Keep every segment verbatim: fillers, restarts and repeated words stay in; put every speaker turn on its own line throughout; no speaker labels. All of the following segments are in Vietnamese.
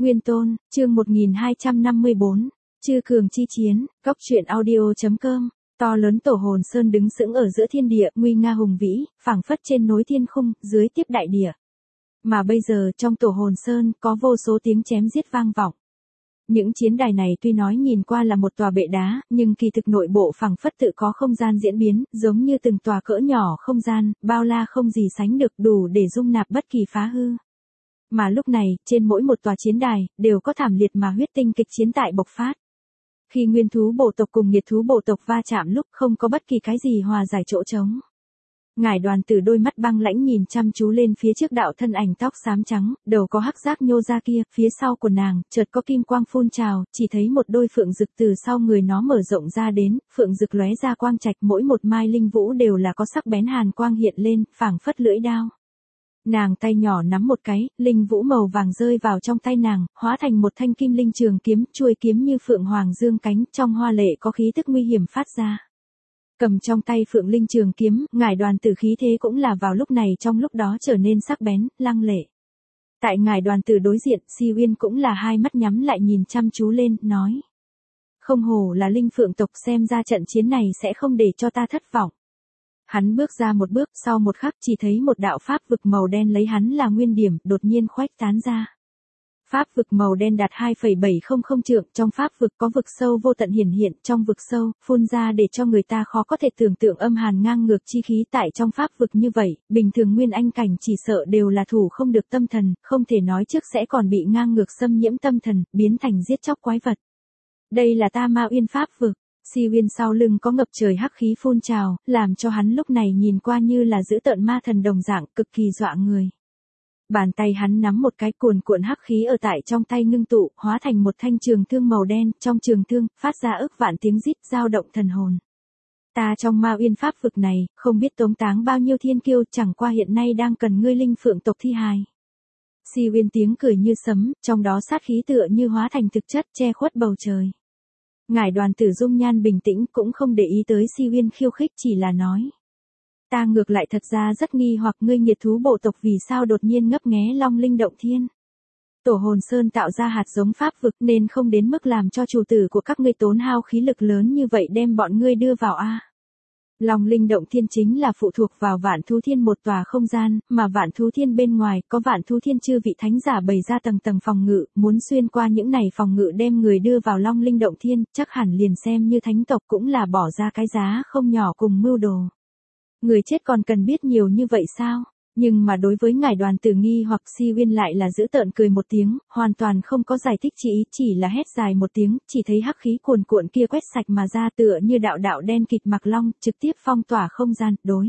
Nguyên Tôn, chương một nghìn hai trăm năm mươi bốn, Chư Cường Chi Chiến, Góc Truyện Audio.com. To lớn tổ hồn sơn đứng sững ở giữa thiên địa, nguy nga hùng vĩ, phảng phất trên nối thiên khung, dưới tiếp đại địa. Mà bây giờ trong tổ hồn sơn có vô số tiếng chém giết vang vọng. Những chiến đài này tuy nói nhìn qua là một tòa bệ đá, nhưng kỳ thực nội bộ phảng phất tự có không gian diễn biến, giống như từng tòa cỡ nhỏ không gian, bao la không gì sánh được, đủ để dung nạp bất kỳ phá hư. Mà lúc này, trên mỗi một tòa chiến đài, đều có thảm liệt mà huyết tinh kịch chiến tại bộc phát. Khi nguyên thú bộ tộc cùng nghiệt thú bộ tộc va chạm lúc không có bất kỳ cái gì hòa giải chỗ trống. Ngải Đoàn Tử đôi mắt băng lãnh nhìn chăm chú lên phía trước đạo thân ảnh tóc xám trắng, đầu có hắc giác nhô ra kia, phía sau của nàng, chợt có kim quang phun trào, chỉ thấy một đôi phượng rực từ sau người nó mở rộng ra đến, phượng rực lóe ra quang trạch, mỗi một mai linh vũ đều là có sắc bén hàn quang hiện lên, phảng phất lưỡi đao. Nàng tay nhỏ nắm một cái, linh vũ màu vàng rơi vào trong tay nàng, hóa thành một thanh kim linh trường kiếm, chuôi kiếm như phượng hoàng dương cánh, trong hoa lệ có khí tức nguy hiểm phát ra. Cầm trong tay phượng linh trường kiếm, Ngải Đoàn Tử khí thế cũng là vào lúc này trong lúc đó trở nên sắc bén, lăng lệ. Tại Ngải Đoàn Tử đối diện, Si Uyên cũng là hai mắt nhắm lại nhìn chăm chú lên, nói. Không hổ là linh phượng tộc, xem ra trận chiến này sẽ không để cho ta thất vọng. Hắn bước ra một bước, sau một khắc chỉ thấy một đạo pháp vực màu đen lấy hắn là nguyên điểm, đột nhiên khuếch tán ra. Pháp vực màu đen đạt hai phẩy bảy không không trượng, trong pháp vực có vực sâu vô tận hiển hiện, trong vực sâu, phun ra để cho người ta khó có thể tưởng tượng âm hàn ngang ngược chi khí tại trong pháp vực như vậy, bình thường nguyên anh cảnh chỉ sợ đều là thủ không được tâm thần, không thể nói trước sẽ còn bị ngang ngược xâm nhiễm tâm thần, biến thành giết chóc quái vật. Đây là Ta Ma Uyên pháp vực. Si Uyên sau lưng có ngập trời hắc khí phun trào, làm cho hắn lúc này nhìn qua như là dữ tợn ma thần đồng dạng, cực kỳ dọa người. Bàn tay hắn nắm một cái cuồn cuộn hắc khí ở tại trong tay ngưng tụ, hóa thành một thanh trường thương màu đen, trong trường thương, phát ra ức vạn tiếng rít dao động thần hồn. Ta trong Ma Uyên pháp vực này, không biết tống táng bao nhiêu thiên kiêu, chẳng qua hiện nay đang cần ngươi linh phượng tộc thi hài. Si Uyên tiếng cười như sấm, trong đó sát khí tựa như hóa thành thực chất, che khuất bầu trời. Ngải Đoàn Tử dung nhan bình tĩnh, cũng không để ý tới Si Uyên khiêu khích, chỉ là nói. Ta ngược lại thật ra rất nghi hoặc ngươi nghiệt thú bộ tộc vì sao đột nhiên ngấp nghé long linh động thiên. Tổ hồn sơn tạo ra hạt giống pháp vực nên không đến mức làm cho chủ tử của các ngươi tốn hao khí lực lớn như vậy đem bọn ngươi đưa vào a. Long linh động thiên chính là phụ thuộc vào vạn thú thiên một tòa không gian, mà vạn thú thiên bên ngoài có vạn thú thiên chư vị thánh giả bày ra tầng tầng phòng ngự, muốn xuyên qua những này phòng ngự đem người đưa vào long linh động thiên, chắc hẳn liền xem như thánh tộc cũng là bỏ ra cái giá không nhỏ cùng mưu đồ. Người chết còn cần biết nhiều như vậy sao? Nhưng mà đối với Ngải Đoàn Tử nghi hoặc Si Uyên lại là dữ tợn cười một tiếng, hoàn toàn không có giải thích chỉ ý, chỉ là hét dài một tiếng, chỉ thấy hắc khí cuồn cuộn kia quét sạch mà ra tựa như đạo đạo đen kịt mặc long, trực tiếp phong tỏa không gian, đối.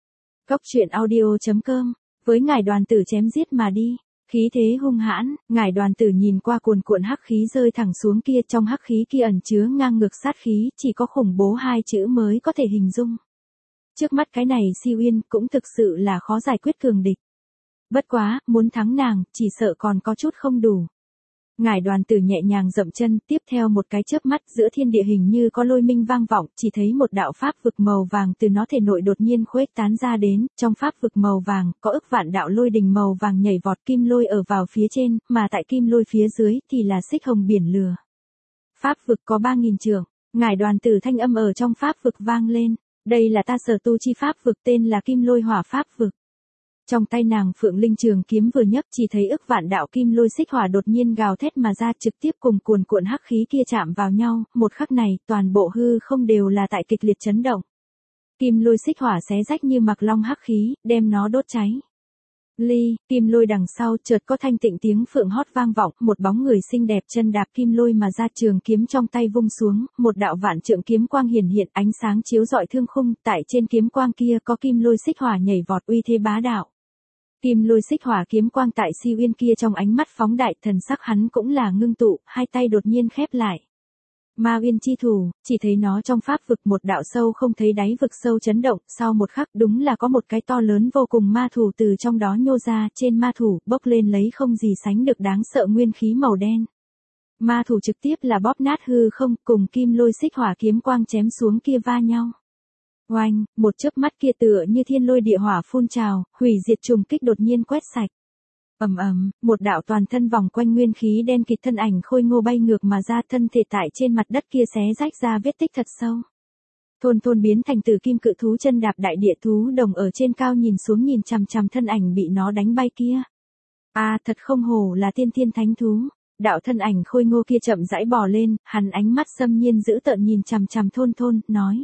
Góc Truyện Audio.com, với Ngải Đoàn Tử chém giết mà đi, khí thế hung hãn, Ngải Đoàn Tử nhìn qua cuồn cuộn hắc khí rơi thẳng xuống kia, trong hắc khí kia ẩn chứa ngang ngược sát khí, chỉ có khủng bố hai chữ mới có thể hình dung. Trước mắt cái này Si Uyên cũng thực sự là khó giải quyết cường địch. Bất quá, muốn thắng nàng, chỉ sợ còn có chút không đủ. Ngải Đoàn Tử nhẹ nhàng dậm chân, tiếp theo một cái chớp mắt giữa thiên địa hình như có lôi minh vang vọng, chỉ thấy một đạo pháp vực màu vàng từ nó thể nội đột nhiên khuếch tán ra đến, trong pháp vực màu vàng, có ức vạn đạo lôi đình màu vàng nhảy vọt kim lôi ở vào phía trên, mà tại kim lôi phía dưới thì là xích hồng biển lửa. Pháp vực có ba nghìn trượng, Ngải Đoàn Tử thanh âm ở trong pháp vực vang lên. Đây là ta sở tu chi pháp vực tên là Kim Lôi Hỏa pháp vực. Trong tay nàng phượng linh trường kiếm vừa nhấc chỉ thấy ức vạn đạo kim lôi xích hỏa đột nhiên gào thét mà ra trực tiếp cùng cuồn cuộn hắc khí kia chạm vào nhau, một khắc này toàn bộ hư không đều là tại kịch liệt chấn động. Kim lôi xích hỏa xé rách như mặc long hắc khí, đem nó đốt cháy. Ly, kim lôi đằng sau chợt có thanh tịnh tiếng phượng hót vang vọng, một bóng người xinh đẹp chân đạp kim lôi mà ra trường kiếm trong tay vung xuống, một đạo vạn trượng kiếm quang hiển hiện ánh sáng chiếu rọi thương khung, tại trên kiếm quang kia có kim lôi xích hỏa nhảy vọt uy thế bá đạo. Kim lôi xích hỏa kiếm quang tại Si Uyên kia trong ánh mắt phóng đại, thần sắc hắn cũng là ngưng tụ, hai tay đột nhiên khép lại. Ma Uyên chi thủ, chỉ thấy nó trong pháp vực một đạo sâu không thấy đáy vực sâu chấn động, sau một khắc đúng là có một cái to lớn vô cùng ma thủ từ trong đó nhô ra, trên ma thủ bốc lên lấy không gì sánh được đáng sợ nguyên khí màu đen. Ma thủ trực tiếp là bóp nát hư không, cùng kim lôi xích hỏa kiếm quang chém xuống kia va nhau. Oanh, một chớp mắt kia tựa như thiên lôi địa hỏa phun trào, hủy diệt trùng kích đột nhiên quét sạch. Ầm ầm, một đạo toàn thân vòng quanh nguyên khí đen kịt thân ảnh khôi ngô bay ngược mà ra, thân thể tại trên mặt đất kia xé rách ra vết tích thật sâu. Thôn thôn biến thành tử kim cự thú chân đạp đại địa thú đồng ở trên cao nhìn xuống nhìn chằm chằm thân ảnh bị nó đánh bay kia. A à, thật không hổ là tiên thiên thánh thú. Đạo thân ảnh khôi ngô kia chậm rãi bò lên, hắn ánh mắt xâm nhiên dữ tợn nhìn chằm chằm thôn thôn, nói.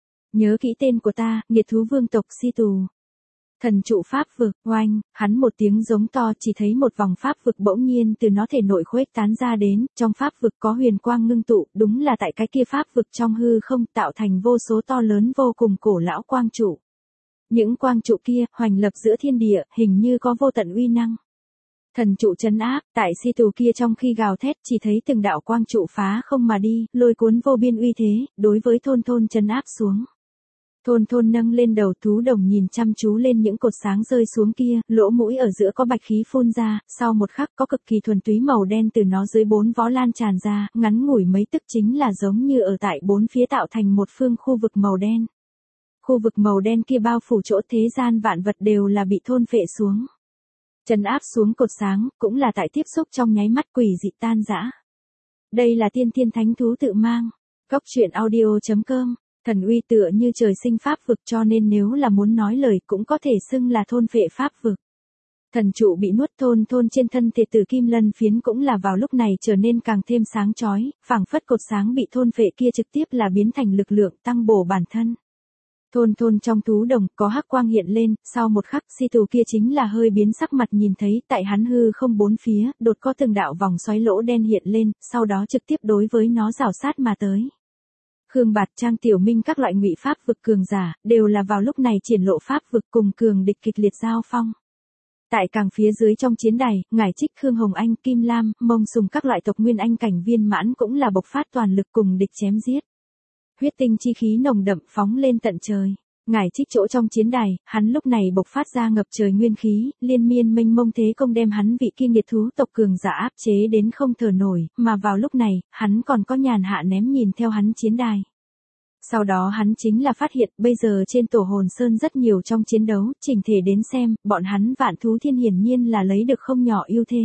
Nhớ kỹ tên của ta, nghiệt thú vương tộc si tù. Thần trụ pháp vực, oanh, hắn một tiếng giống to, chỉ thấy một vòng pháp vực bỗng nhiên từ nó thể nội khuếch tán ra đến, trong pháp vực có huyền quang ngưng tụ, đúng là tại cái kia pháp vực trong hư không tạo thành vô số to lớn vô cùng cổ lão quang trụ. Những quang trụ kia, hoành lập giữa thiên địa, hình như có vô tận uy năng. Thần trụ trấn áp, tại si tù kia trong khi gào thét chỉ thấy từng đạo quang trụ phá không mà đi, lôi cuốn vô biên uy thế, đối với thôn thôn trấn áp xuống. Thôn thôn nâng lên đầu thú đồng nhìn chăm chú lên những cột sáng rơi xuống kia, lỗ mũi ở giữa có bạch khí phun ra, sau một khắc có cực kỳ thuần túy màu đen từ nó dưới bốn vó lan tràn ra, ngắn ngủi mấy tức chính là giống như ở tại bốn phía tạo thành một phương khu vực màu đen. Khu vực màu đen kia bao phủ chỗ thế gian vạn vật đều là bị thôn phệ xuống. Trấn áp xuống cột sáng, cũng là tại tiếp xúc trong nháy mắt quỷ dị tan rã. Đây là tiên thiên thánh thú tự mang. Góc truyện audio chấm com. Thần uy tựa như trời sinh pháp vực cho nên nếu là muốn nói lời cũng có thể xưng là thôn phệ pháp vực. Thần trụ bị nuốt thôn thôn trên thân thể tử kim lân phiến cũng là vào lúc này trở nên càng thêm sáng chói, phảng phất cột sáng bị thôn phệ kia trực tiếp là biến thành lực lượng tăng bổ bản thân. Thôn thôn trong thú đồng có hắc quang hiện lên, sau một khắc si tù kia chính là hơi biến sắc mặt nhìn thấy tại hắn hư không bốn phía, đột có từng đạo vòng xoáy lỗ đen hiện lên, sau đó trực tiếp đối với nó rào sát mà tới. Khương Bạt Trang Tiểu Minh các loại ngụy pháp vực cường giả, đều là vào lúc này triển lộ pháp vực cùng cường địch kịch liệt giao phong. Tại càng phía dưới trong chiến đài, Ngải Trích Khương Hồng Anh, Kim Lam, Mông Sùng các loại tộc nguyên anh cảnh viên mãn cũng là bộc phát toàn lực cùng địch chém giết. Huyết tinh chi khí nồng đậm phóng lên tận trời. Ngải Trích chỗ trong chiến đài, hắn lúc này bộc phát ra ngập trời nguyên khí, liên miên mênh mông thế công đem hắn vị kia nghiệt thú tộc cường giả áp chế đến không thở nổi, mà vào lúc này, hắn còn có nhàn hạ ném nhìn theo hắn chiến đài. Sau đó hắn chính là phát hiện, bây giờ trên tổ hồn sơn rất nhiều trong chiến đấu, chỉnh thể đến xem, bọn hắn vạn thú thiên hiển nhiên là lấy được không nhỏ ưu thế.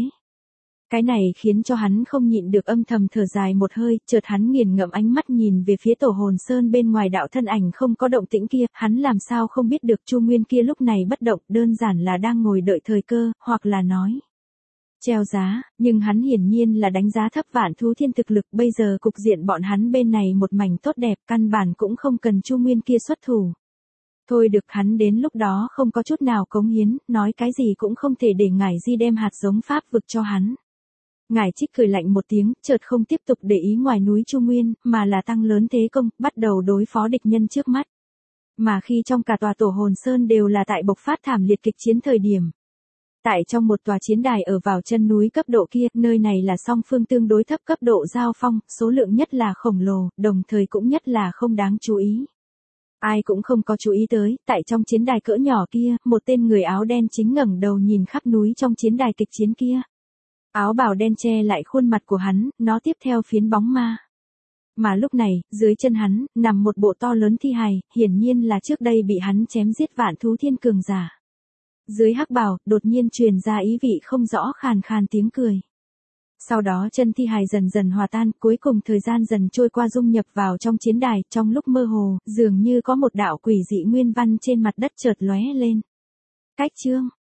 Cái này khiến cho hắn không nhịn được âm thầm thở dài một hơi, chợt hắn nghiền ngẫm ánh mắt nhìn về phía tổ hồn sơn bên ngoài đạo thân ảnh không có động tĩnh kia, hắn làm sao không biết được Chu Nguyên kia lúc này bất động, đơn giản là đang ngồi đợi thời cơ, hoặc là nói treo giá, nhưng hắn hiển nhiên là đánh giá thấp vạn thú thiên thực lực, bây giờ cục diện bọn hắn bên này một mảnh tốt đẹp, căn bản cũng không cần Chu Nguyên kia xuất thủ. Thôi được, hắn đến lúc đó không có chút nào cống hiến, nói cái gì cũng không thể để Ngải Di đem hạt giống pháp vực cho hắn. Ngải Trích cười lạnh một tiếng, chợt không tiếp tục để ý ngoài núi Chu Nguyên, mà là tăng lớn thế công, bắt đầu đối phó địch nhân trước mắt. Mà khi trong cả tòa tổ hồn sơn đều là tại bộc phát thảm liệt kịch chiến thời điểm. Tại trong một tòa chiến đài ở vào chân núi cấp độ kia, nơi này là song phương tương đối thấp cấp độ giao phong, số lượng nhất là khổng lồ, đồng thời cũng nhất là không đáng chú ý. Ai cũng không có chú ý tới, tại trong chiến đài cỡ nhỏ kia, một tên người áo đen chính ngẩng đầu nhìn khắp núi trong chiến đài kịch chiến kia. Áo bào đen che lại khuôn mặt của hắn, nó tiếp theo phiến bóng ma. Mà lúc này, dưới chân hắn, nằm một bộ to lớn thi hài, hiển nhiên là trước đây bị hắn chém giết vạn thú thiên cường giả. Dưới hắc bào, đột nhiên truyền ra ý vị không rõ khàn khàn tiếng cười. Sau đó chân thi hài dần dần hòa tan, cuối cùng thời gian dần trôi qua dung nhập vào trong chiến đài, trong lúc mơ hồ, dường như có một đạo quỷ dị nguyên văn trên mặt đất chợt lóe lên. Cách chương